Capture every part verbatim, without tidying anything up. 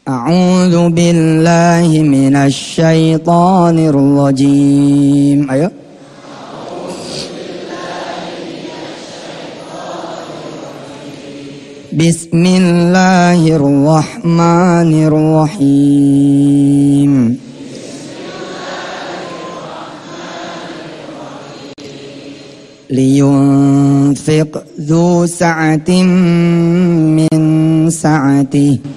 A'udzu billahi minasy syaithanir rajim. Ayo. Bismillahirrahmanirrahim. Liyunfiq dzu sa'atin min sa'atihi.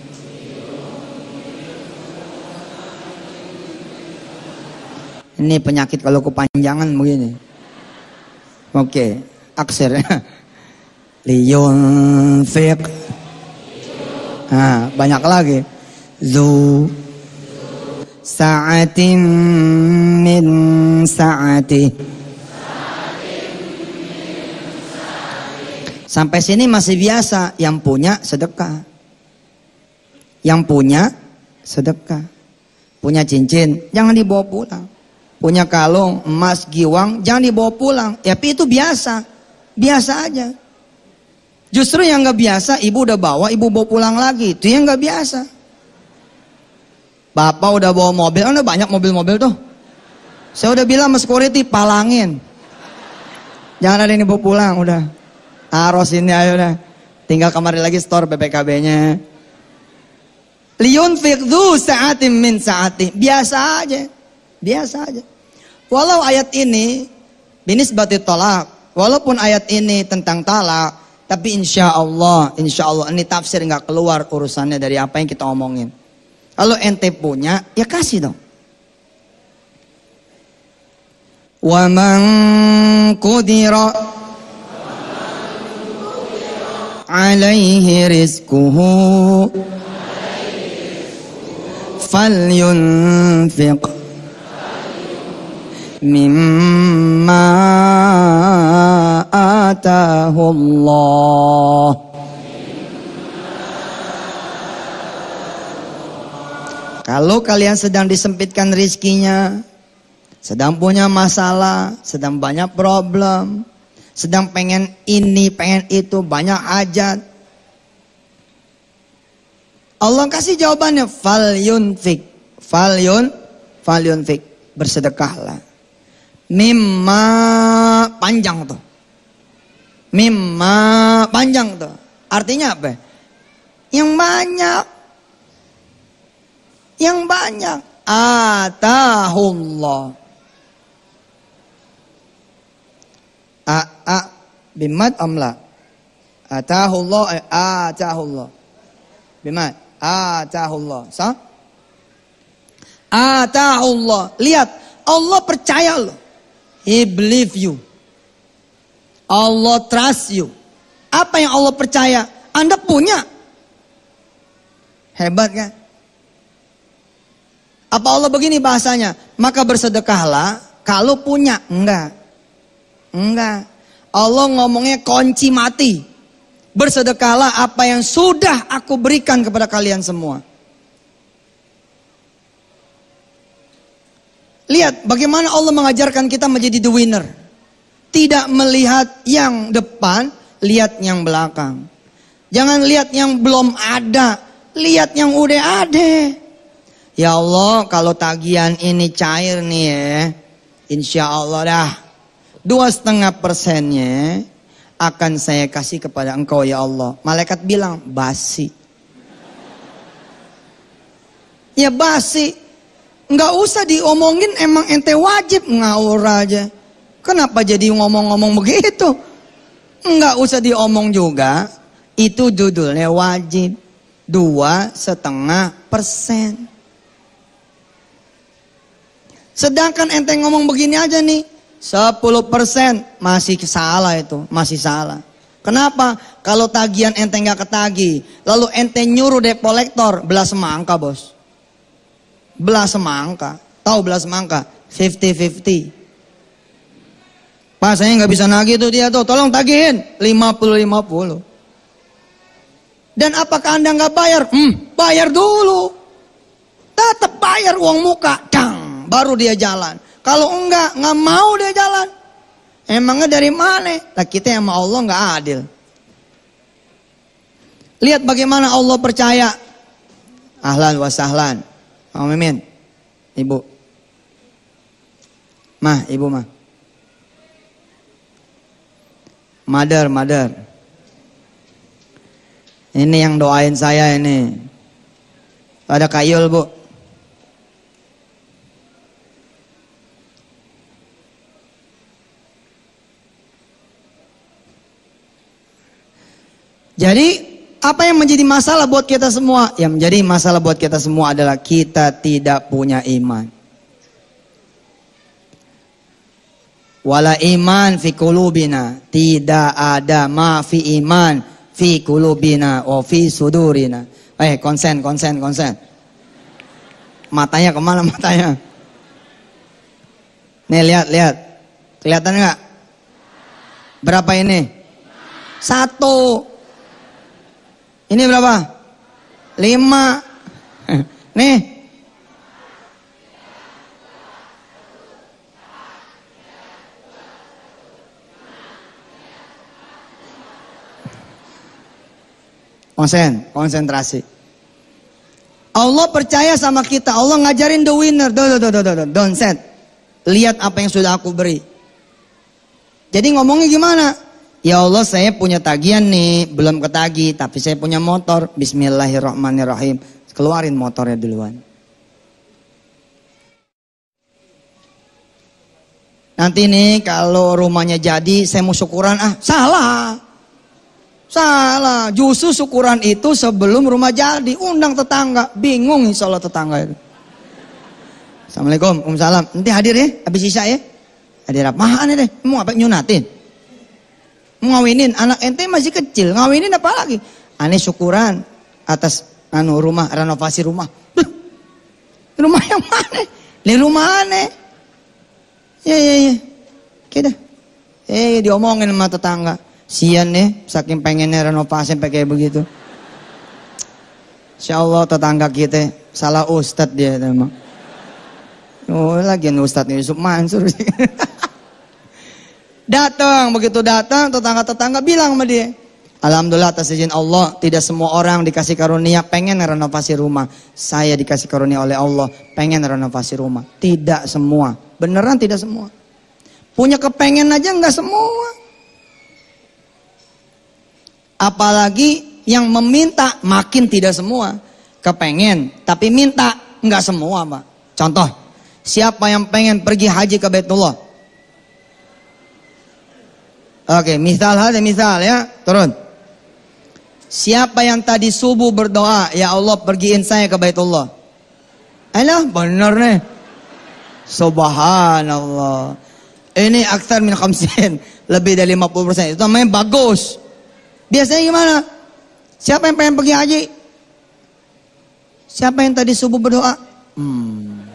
Ini penyakit kalau kepanjangan begini. Oke, aksirnya. Liyunfiq. Nah, banyak lagi. Zu sa'atin min sa'ati. Sampai sini masih biasa. Yang punya sedekah. Yang punya sedekah. Punya cincin, jangan dibawa pulang. Punya kalung, emas, giwang, jangan dibawa pulang. Ya, tapi itu biasa. Biasa aja. Justru yang gak biasa, ibu udah bawa, ibu bawa pulang lagi. Itu yang gak biasa. Bapak udah bawa mobil, kan udah banyak mobil-mobil tuh. Saya udah bilang sama security, palangin. Jangan ada yang dibawa pulang, udah. Taruh sini ayo udah. Tinggal kemarin lagi store B P K B-nya. Liyunfiq dzu sa'atin min sa'ati. Biasa aja. Biasa aja. Walau ayat ini binisbati talak, walaupun ayat ini tentang talak, tapi insya Allah, insya Allah ini tafsir nggak keluar urusannya dari apa yang kita omongin. Kalau ente punya, ya kasih dong. Wa man qudira alaihi rizquhu falyunfiq mimma atahullah. Kalau kalian sedang disempitkan rizkinya, sedang punya masalah, sedang banyak problem, sedang pengen ini, pengen itu, banyak hajat, Allah kasih jawabannya, fal yunfik, fal yun, fal yunfik, bersedekahlah. Mimma panjang tuh. Mimma panjang tuh. Artinya apa? Yang banyak. Yang banyak. Atahullah. A a bimad amla. Atahullah eh, atahullah. Bimad atahullah. Sah? Atahullah. Lihat, Allah percaya loh. He believe you. Allah trust you. Apa yang Allah percaya? Anda punya. Hebat kan? Apa Allah begini bahasanya? Maka bersedekahlah kalau punya. Enggak. Enggak. Allah ngomongnya kunci mati. Bersedekahlah apa yang sudah aku berikan kepada kalian semua. Lihat bagaimana Allah mengajarkan kita menjadi the winner. Tidak melihat yang depan, lihat yang belakang. Jangan lihat yang belum ada, lihat yang udah ada. Ya Allah, kalau tagihan ini cair nih ya, insya Allah dah dua setengah persennya akan saya kasih kepada engkau ya Allah. Malaikat bilang basi. Ya basi. Nggak usah diomongin, emang ente wajib ngawur aja. Kenapa jadi ngomong-ngomong begitu? Nggak usah diomong juga. Itu judulnya wajib. Dua setengah persen. Sedangkan ente ngomong begini aja nih, sepuluh persen masih salah itu, masih salah. Kenapa? Kalau tagihan ente nggak ketagih, lalu ente nyuruh debt collector, belas semangka bos. Belas semangka, tahu belas semangka, fifty fifty. Pak saya nggak bisa nagih tuh dia tuh, tolong tagihin, lima puluh lima puluh. Dan apakah anda nggak bayar? Hmm, bayar dulu. Tetap bayar uang muka, dang, baru dia jalan. Kalau enggak, nggak mau dia jalan. Emangnya dari mana? Nah, kita sama Allah nggak adil. Lihat bagaimana Allah percaya. Ahlan wa sahlan. Mau Mimin? Ibu. Mah, ibu mah. Mother, mother. Ini yang doain saya ini. Ada Kayul, Bu. Jadi apa yang menjadi masalah buat kita semua? Yang menjadi masalah buat kita semua adalah kita tidak punya iman. Wala iman fi qulubina. Tidak ada ma fi iman fi qulubina wa fi sudurina. Eh konsen, konsen, konsen. Matanya kemana matanya? Nih lihat, lihat. Kelihatan nggak? Berapa ini? Satu. Ini berapa? Lima. Nih. Konsen, konsentrasi. Allah percaya sama kita. Allah ngajarin the winner. Don't, don't, don't, don't, don't set. Lihat apa yang sudah aku beri. Jadi ngomongnya gimana? Ya Allah, saya punya tagihan nih, belum ketagi, tapi saya punya motor. Bismillahirrahmanirrahim. Keluarin motornya duluan. Nanti nih kalau rumahnya jadi, saya mau syukuran. Ah, salah. Salah. Justru syukuran itu sebelum rumah jadi. Undang tetangga. Bingung insya Allah tetangga itu. Assalamualaikum, Waalaikumsalam. Nanti hadir ya, habis isya ya. Hadir apaan deh? Mau apa nyunatin? Ngawinin anak ente masih kecil, ngawinin apa lagi? Aneh syukuran atas anu rumah, renovasi rumah. Duh, rumah yang mana? Di rumah aneh. Ya ya ya. Kita. Eh diomongin sama tetangga. Sian nih, saking pengennya renovasi sampai kayak begitu. Insyaallah tetangga kita salah ustadz dia emang. Oh, lagian Ustadz Yusuf Mansur sih. Datang, begitu datang tetangga-tetangga bilang sama dia, alhamdulillah atas izin Allah, tidak semua orang dikasih karunia pengen renovasi rumah. Saya dikasih karunia oleh Allah pengen renovasi rumah. Tidak semua, beneran tidak semua. Punya kepengen aja nggak semua. Apalagi yang meminta makin tidak semua. Kepengen tapi minta nggak semua, Pak. Contoh, siapa yang pengen pergi haji ke Baitullah? Oke, misal ada misal ya, turun. Siapa yang tadi subuh berdoa, ya Allah pergiin saya ke Baitullah? Alah, benar nih. Subhanallah. Ini aksar min khamsin, lebih dari lima puluh persen. Itu namanya bagus. Biasanya gimana? Siapa yang pengen pergi haji? Siapa yang tadi subuh berdoa? Hmm.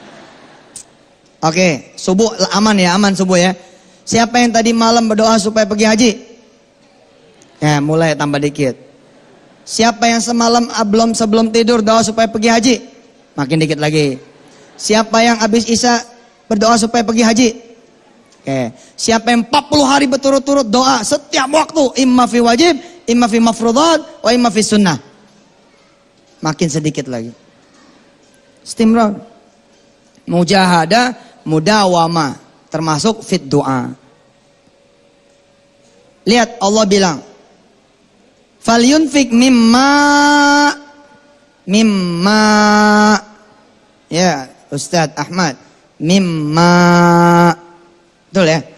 Oke, subuh aman ya, aman subuh ya. Siapa yang tadi malam berdoa supaya pergi haji? Ya, mulai tambah dikit. Siapa yang semalam belum sebelum tidur doa supaya pergi haji? Makin dikit lagi. Siapa yang habis isya berdoa supaya pergi haji? Oke. Siapa yang empat puluh hari berturut-turut doa setiap waktu, imma fi wajib, imma fi mafruḍat, wa imma fi sunnah? Makin sedikit lagi. Istimrar. Mujahadah, mudawamah. Termasuk fit doa. Lihat Allah bilang, falyunfik mimma mimma ya Ustadz Ahmad mimma, betul ya?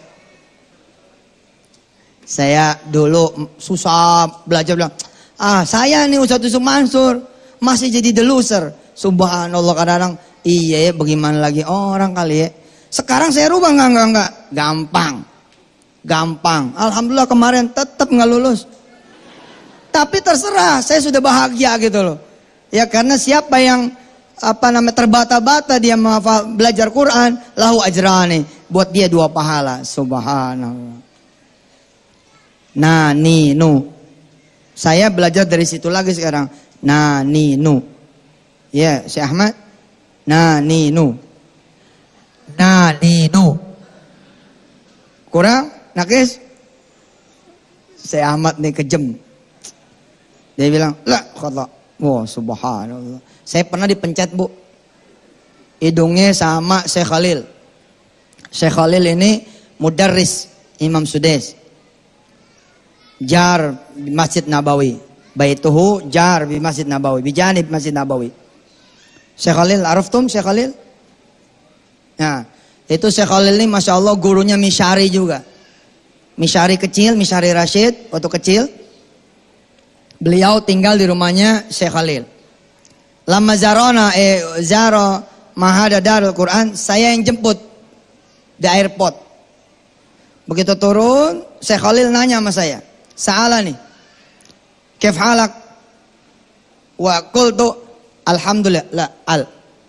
Saya dulu susah belajar bilang, ah saya nih Ustadz Yusuf Mansur masih jadi the loser. Subhanallah, kadang-kadang iya bagaimana lagi orang kali ya. Sekarang saya rubah, enggak, enggak, enggak. Gampang. Gampang. Alhamdulillah kemarin tetap enggak lulus. Tapi terserah, saya sudah bahagia gitu loh. Ya karena siapa yang apa namanya terbata-bata dia menghafal belajar Quran, lahu ajrani. Buat dia dua pahala. Subhanallah. Nah, ni, nu. Saya belajar dari situ lagi sekarang. Nah, ni, nu. Ya, Syekh Ahmad. Nah, ni, nu. Nah, ninu. Kurang? Nakis? Saya Ahmad nih kejem. Dia bilang, lah, khata. Wah, subhanallah. Saya pernah dipencet, Bu. Hidungnya sama Syekh Khalil. Syekh Khalil ini mudarris Imam Sudais. Jar di Masjid Nabawi. Baituhu jar di Masjid Nabawi. Bijanib Masjid Nabawi. Syekh Khalil, araftum Syekh Khalil? Nah, itu Syekh Khalil ini Masya Allah gurunya Misyari juga. Misyari kecil, Misyari Rashid, waktu kecil. Beliau tinggal di rumahnya Syekh Khalil. Lama zarona, eh, zaro mahada darul Quran, saya yang jemput di airport. Begitu turun, Syekh Khalil nanya sama saya. Sa'ala nih, kef halak? Wa qultu alhamdulillah, la al.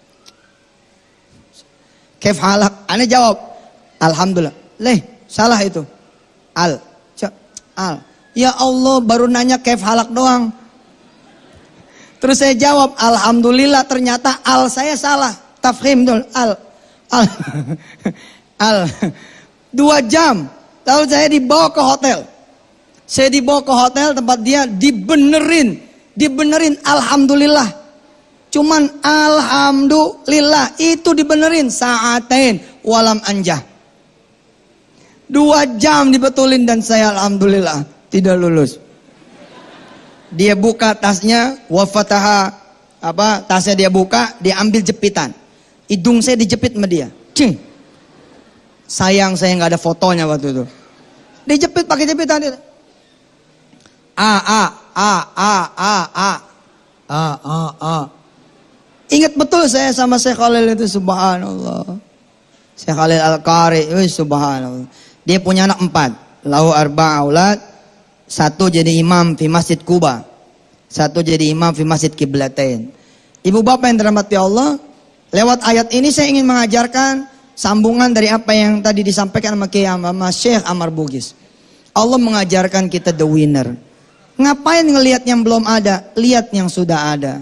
Kef halak? Ana jawab, alhamdulillah. Leh, salah itu. Al. Al. Ya Allah, baru nanya kef halak doang. Terus saya jawab, alhamdulillah, ternyata al saya salah. Tafkhim dul, al. Al. Al. Dua jam. Lalu saya dibawa ke hotel. Saya dibawa ke hotel tempat dia dibenerin. Dibenerin, alhamdulillah. Cuman alhamdulillah itu dibenerin. Sa'atain walam anjah. Dua jam dibetulin dan saya alhamdulillah tidak lulus. Dia buka tasnya, wafataha, apa tasnya dia buka, dia ambil jepitan. Hidung saya dijepit sama dia. Cing. Sayang saya nggak ada fotonya waktu itu. Dijepit pakai jepitan dia. A a a a a a a a a. Ingat betul saya sama Syekh Khalil itu, subhanallah. Syekh Khalil Al-Qari, subhanallah. Dia punya anak empat. Lahu arba'a aulad. Satu jadi imam di Masjid Kuba. Satu jadi imam di Masjid Qiblatain. Ibu bapak yang dirahmati Allah, lewat ayat ini saya ingin mengajarkan sambungan dari apa yang tadi disampaikan sama Kiai sama Syekh Amar Bugis. Allah mengajarkan kita the winner. Ngapain ngelihat yang belum ada? Lihat yang sudah ada.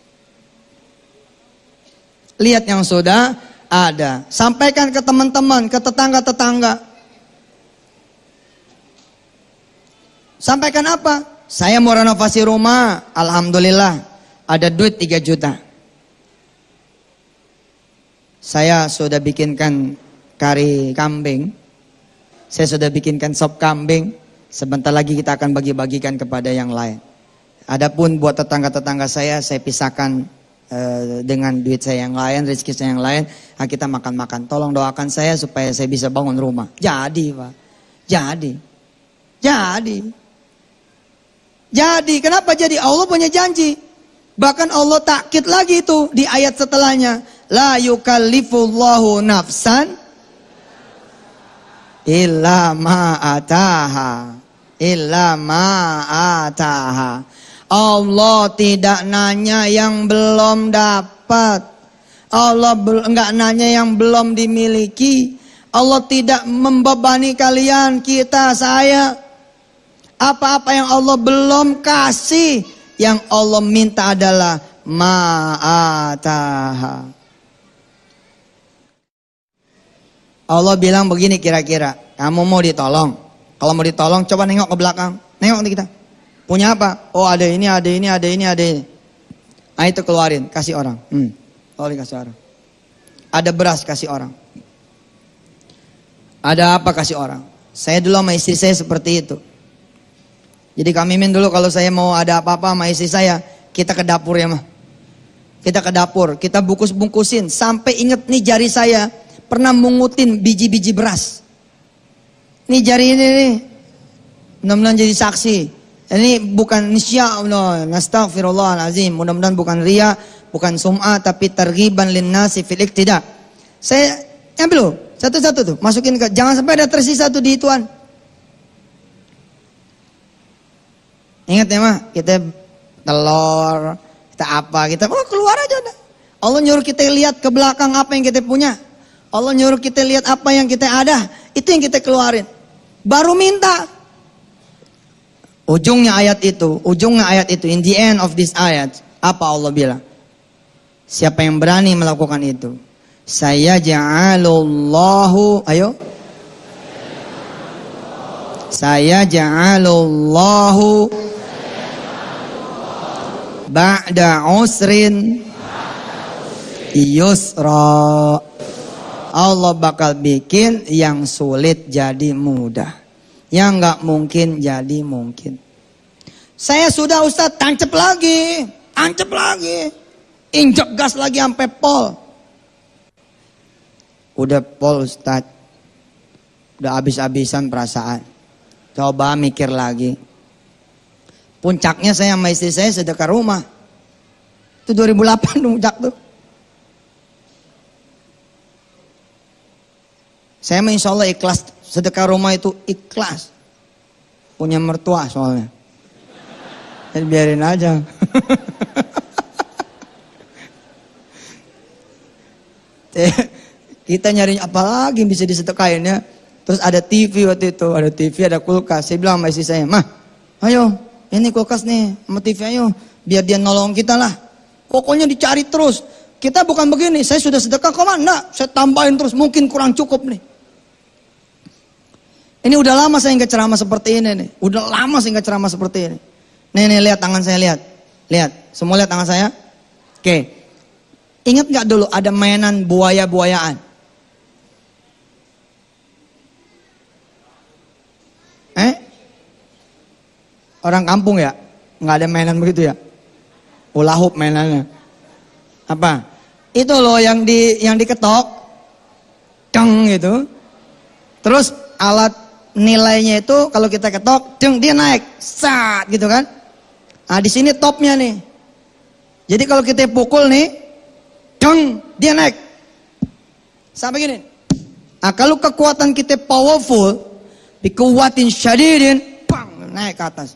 Lihat yang sudah ada. Sampaikan ke teman-teman, ke tetangga-tetangga. Sampaikan apa? Saya mau renovasi rumah, alhamdulillah ada duit tiga juta. Saya sudah bikinkan kari kambing. Saya sudah bikinkan sop kambing. Sebentar lagi kita akan bagi-bagikan kepada yang lain. Adapun buat tetangga-tetangga saya, saya pisahkan uh, dengan duit saya yang lain, rezeki saya yang lain. Nah, kita makan-makan. Tolong doakan saya supaya saya bisa bangun rumah. Jadi Pak, jadi, jadi. Jadi, kenapa jadi? Allah punya janji. Bahkan Allah takkid lagi itu di ayat setelahnya. La yukallifullahu nafsan illa ma'ataha. Illa ma'ataha. Allah tidak nanya yang belum dapat. Allah enggak nanya yang belum dimiliki. Allah tidak membebani kalian, kita, saya. Apa-apa yang Allah belum kasih, yang Allah minta adalah ma'ataha. Allah bilang begini kira-kira, kamu mau ditolong. Kalau mau ditolong coba nengok ke belakang. Nengok nih kita. Punya apa? Oh ada ini, ada ini, ada ini, ada ini. Nah itu keluarin, kasih orang. Hmm. Oh dikasih orang. Ada beras, kasih orang. Ada apa, kasih orang. Saya dulu sama istri saya seperti itu. Jadi kami min dulu kalau saya mau ada apa-apa sama istri saya, kita ke dapur ya mah. Kita ke dapur, kita bungkus-bungkusin. Sampai inget nih jari saya pernah mungutin biji-biji beras. Nih jari ini nih, mudah-mudahan jadi saksi. Ini bukan nisya, no, nastaghfirullahalazim. Mudah-mudahan bukan ria, bukan sum'ah, tapi targhiban linnasi fil iktida. Saya ambil loh, satu-satu tuh, masukin ke, jangan sampai ada tersisa tuh di ituan. Ingat ya mah, kita telur, kita apa, kita oh keluar aja udah. Allah nyuruh kita lihat ke belakang apa yang kita punya. Allah nyuruh kita lihat apa yang kita ada, itu yang kita keluarin. Baru minta. Ujungnya ayat itu, ujungnya ayat itu, in the end of this ayat, apa Allah bilang? Siapa yang berani melakukan itu? Saya ja'alullahu, ayo. Saya ja'alullahu Ba'da usrin yusra. Allah bakal bikin yang sulit jadi mudah, yang nggak mungkin jadi mungkin. Saya sudah Ustaz tancap lagi, tancap lagi, injek gas lagi sampai pol. Udah pol Ustaz, udah habis-habisan perasaan. Coba mikir lagi. Puncaknya saya sama istri saya sedekah rumah. Itu dua ribu delapan puncak tuh. Saya mah insya Allah ikhlas, sedekah rumah itu ikhlas. Punya mertua soalnya. Jadi biarin aja. Kita nyari apa lagi yang bisa disedekahin ya. Terus ada T V waktu itu, ada T V, ada kulkas. Saya bilang sama istri saya, "Mah, ayo, ini kulkas nih, sama T V ayo. Biar dia nolong kita lah. Pokoknya dicari terus. Kita bukan begini, saya sudah sedekah, kok mana? Saya tambahin terus, mungkin kurang cukup nih." Ini udah lama saya nggak ceramah seperti ini nih. Udah lama saya nggak ceramah seperti ini. Nih, nih, lihat tangan saya, lihat. Lihat, semua lihat tangan saya. Oke. Ingat nggak dulu ada mainan buaya-buayaan? Eh? Orang kampung ya? Nggak ada mainan begitu ya? Hula hoop mainannya. Apa? Itu loh yang di yang diketok. Deng gitu. Terus alat nilainya itu kalau kita ketok, deng, dia naik, sat gitu kan. Nah di sini topnya nih. Jadi kalau kita pukul nih, deng, dia naik. Sampai gini. Nah kalau kekuatan kita powerful, bikuwatin syadidin, bang, naik ke atas.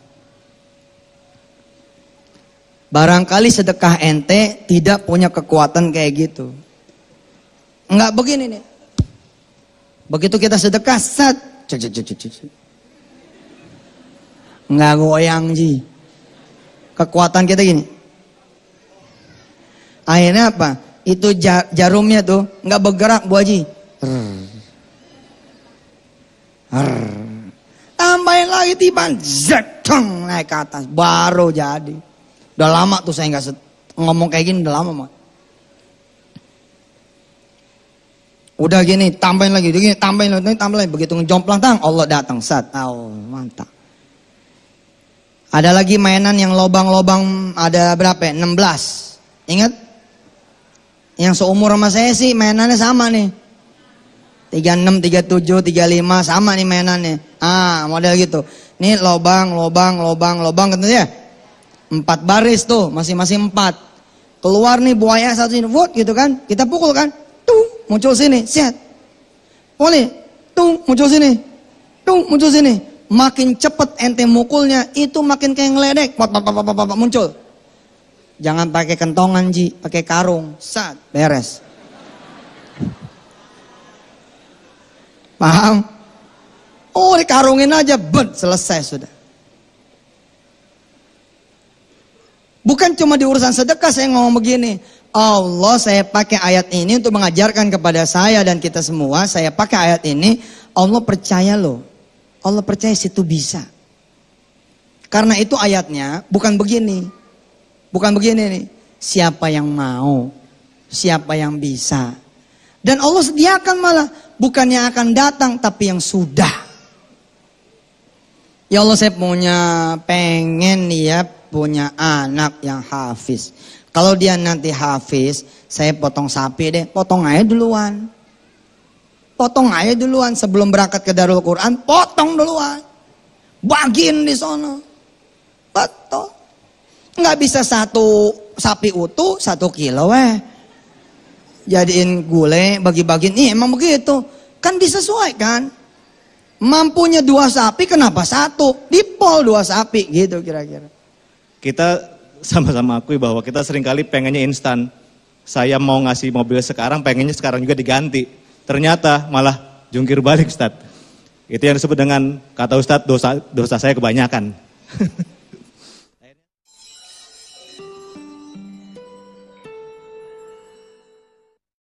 Barangkali sedekah ente tidak punya kekuatan kayak gitu. Enggak begini nih. Begitu kita sedekah, sat. Nggak goyang ji. Kekuatan kita gini. Akhirnya apa? Itu jarumnya tuh nggak bergerak Bu Haji. Tambahin lagi tiban, zetong naik ke atas, baru jadi. Udah lama tuh saya nggak ngomong kayak gini, udah lama mah. Udah gini, tambahin lagi, gini, tambahin lagi, tambahin lagi. Begitu ngejomplang tang, Allah datang, sat. Oh, mantap. Ada lagi mainan yang lobang-lobang, ada berapa ya? enam belas. Ingat? Yang seumur sama saya sih mainannya sama nih. tiga puluh enam, tiga puluh tujuh, tiga puluh lima, sama nih mainannya. Ah, model gitu. Nih lobang, lobang, lobang, lobang, gitu ya. Empat baris tuh, masing-masing empat. Keluar nih buaya satu ini, wot gitu kan. Kita pukul kan. Tuh, muncul sini, set. Boleh, tuh, muncul sini. Tuh, muncul sini. Makin cepet ente mukulnya, itu makin kayak ngeledek. Pop, pop, pop, pop, pop, muncul. Jangan pakai kentongan, Ji. Pakai karung. Sat, beres. Paham? Oh, dikarungin aja, bet, selesai sudah. Bukan cuma di urusan sedekah saya ngomong begini. Allah, saya pakai ayat ini untuk mengajarkan kepada saya dan kita semua. Saya pakai ayat ini, Allah percaya loh. Allah percaya situ bisa. Karena itu ayatnya bukan begini. Bukan begini nih. Siapa yang mau, siapa yang bisa. Dan Allah sediakan malah. Bukan yang akan datang, tapi yang sudah. Ya Allah, saya punya, pengen ya punya anak yang hafiz. Kalau dia nanti hafiz, saya potong sapi deh, potong aja duluan. Potong aja duluan sebelum berangkat ke Darul Quran, potong duluan. Bagiin di sono. Betul. Nggak bisa satu sapi utuh, satu kilo weh. Jadiin gulai, bagi-bagiin, iya emang begitu. Kan disesuaikan. Mampunya dua sapi, kenapa satu? Dipol dua sapi, gitu kira-kira. Kita sama-sama akui bahwa kita seringkali pengennya instan. Saya mau ngasih mobil sekarang, pengennya sekarang juga diganti. Ternyata malah jungkir balik, Ustadz. Itu yang disebut dengan, kata Ustadz, dosa, dosa saya kebanyakan.